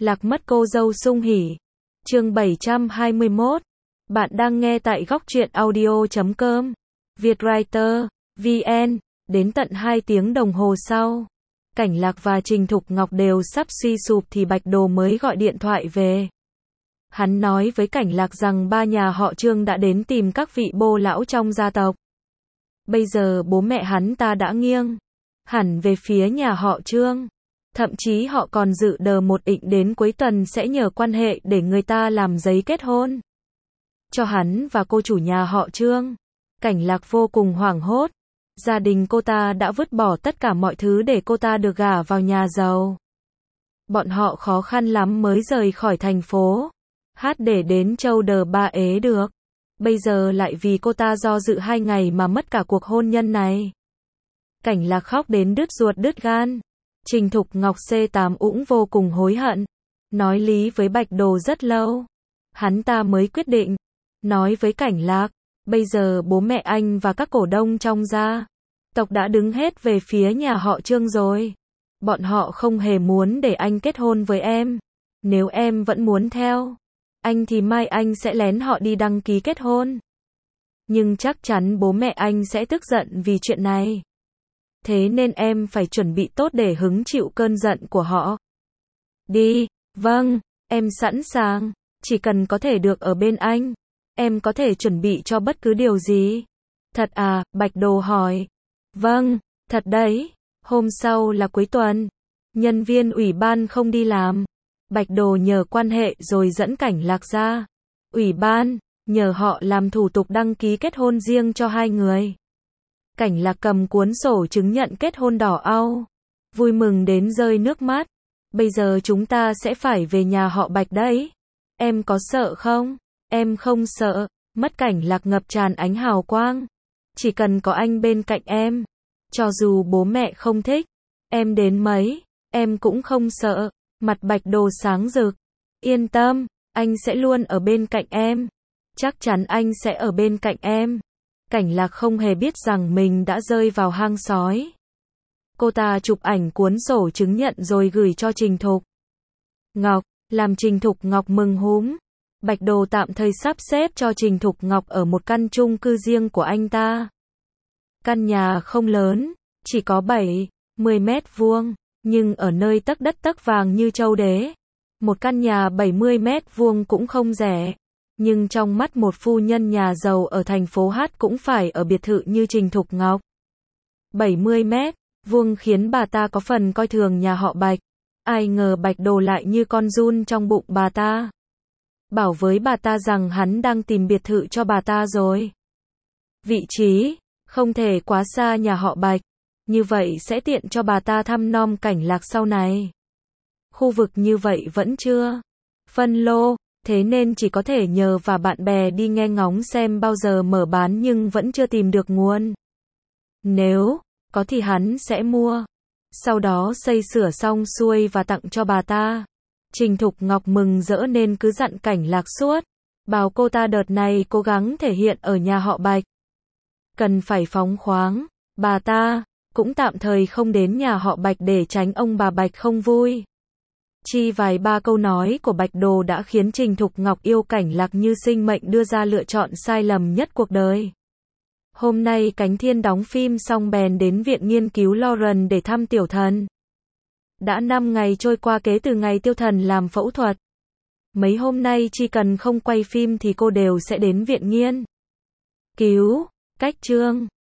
Lạc mất cô dâu sung hỉ. Chương 721. Bạn đang nghe tại góc truyện audio.com. Vietwriter, VN. Đến tận 2 tiếng đồng hồ sau, Cảnh Lạc và Trình Thục Ngọc đều sắp suy sụp thì Bạch Đồ mới gọi điện thoại về. Hắn nói với Cảnh Lạc rằng ba nhà họ Trương đã đến tìm các vị bô lão trong gia tộc. Bây giờ bố mẹ hắn ta đã nghiêng hẳn về phía nhà họ Trương. Thậm chí họ còn dự đờ một định đến cuối tuần sẽ nhờ quan hệ để người ta làm giấy kết hôn cho hắn và cô chủ nhà họ Trương. Cảnh Lạc vô cùng hoảng hốt. Gia đình cô ta đã vứt bỏ tất cả mọi thứ để cô ta được gả vào nhà giàu. Bọn họ khó khăn lắm mới rời khỏi thành phố Hát để đến Châu Đờ Ba Ế được. Bây giờ lại vì cô ta do dự 2 ngày mà mất cả cuộc hôn nhân này. Cảnh Lạc khóc đến đứt ruột đứt gan. Trình Thục Ngọc C8 cũng vô cùng hối hận. Nói lý với Bạch Đồ rất lâu. Hắn ta mới quyết định. Nói với Cảnh Lạc. Bây giờ bố mẹ anh và các cổ đông trong gia tộc đã đứng hết về phía nhà họ Trương rồi. Bọn họ không hề muốn để anh kết hôn với em. Nếu em vẫn muốn theo anh thì mai anh sẽ lén họ đi đăng ký kết hôn. Nhưng chắc chắn bố mẹ anh sẽ tức giận vì chuyện này. Thế nên em phải chuẩn bị tốt để hứng chịu cơn giận của họ. Đi, vâng, em sẵn sàng. Chỉ cần có thể được ở bên anh, em có thể chuẩn bị cho bất cứ điều gì. Thật à? Bạch Đồ hỏi. Vâng, thật đấy. Hôm sau là cuối tuần. Nhân viên ủy ban không đi làm. Bạch Đồ nhờ quan hệ rồi dẫn Cảnh Lạc ra ủy ban, nhờ họ làm thủ tục đăng ký kết hôn riêng cho 2 người. Cảnh Lạc cầm cuốn sổ chứng nhận kết hôn đỏ au, vui mừng đến rơi nước mắt. Bây giờ chúng ta sẽ phải về nhà họ Bạch đấy. Em có sợ không? Em không sợ. Mắt Cảnh Lạc ngập tràn ánh hào quang. Chỉ cần có anh bên cạnh em, cho dù bố mẹ không thích em đến mấy, em cũng không sợ. Mặt Bạch Đồ sáng rực. Yên tâm, anh sẽ luôn ở bên cạnh em. Chắc chắn anh sẽ ở bên cạnh em. Cảnh Lạc không hề biết rằng mình đã rơi vào hang sói. Cô ta chụp ảnh cuốn sổ chứng nhận rồi gửi cho Trình Thục Ngọc, làm Trình Thục Ngọc mừng húm. Bạch Đồ tạm thời sắp xếp cho Trình Thục Ngọc ở một căn chung cư riêng của anh ta. Căn nhà không lớn, chỉ có 70 mét vuông, nhưng ở nơi tấc đất tấc vàng như châu đế. Một căn nhà 70 mét vuông cũng không rẻ. Nhưng trong mắt một phu nhân nhà giàu ở thành phố Hát cũng phải ở biệt thự như Trình Thục Ngọc. 70 mét vuông khiến bà ta có phần coi thường nhà họ Bạch. Ai ngờ Bạch Đồ lại như con giun trong bụng bà ta. Bảo với bà ta rằng hắn đang tìm biệt thự cho bà ta rồi. Vị trí không thể quá xa nhà họ Bạch. Như vậy sẽ tiện cho bà ta thăm nom Cảnh Lạc sau này. Khu vực như vậy vẫn chưa phân lô, thế nên chỉ có thể nhờ và bạn bè đi nghe ngóng xem bao giờ mở bán nhưng vẫn chưa tìm được nguồn. Nếu có thì hắn sẽ mua. Sau đó xây sửa xong xuôi và tặng cho bà ta. Trình Thục Ngọc mừng rỡ nên cứ dặn Cảnh Lạc suốt. Bảo cô ta đợt này cố gắng thể hiện ở nhà họ Bạch. Cần phải phóng khoáng. Bà ta cũng tạm thời không đến nhà họ Bạch để tránh ông bà Bạch không vui. Chỉ vài ba câu nói của Bạch Đồ đã khiến Trình Thục Ngọc yêu Cảnh Lạc như sinh mệnh, đưa ra lựa chọn sai lầm nhất cuộc đời. Hôm nay Cánh Thiên đóng phim xong bèn đến viện nghiên cứu Lauren để thăm Tiểu Thần. Đã 5 ngày trôi qua kể từ ngày Tiêu Thần làm phẫu thuật. Mấy hôm nay chỉ cần không quay phim thì cô đều sẽ đến viện nghiên cứu cách Trương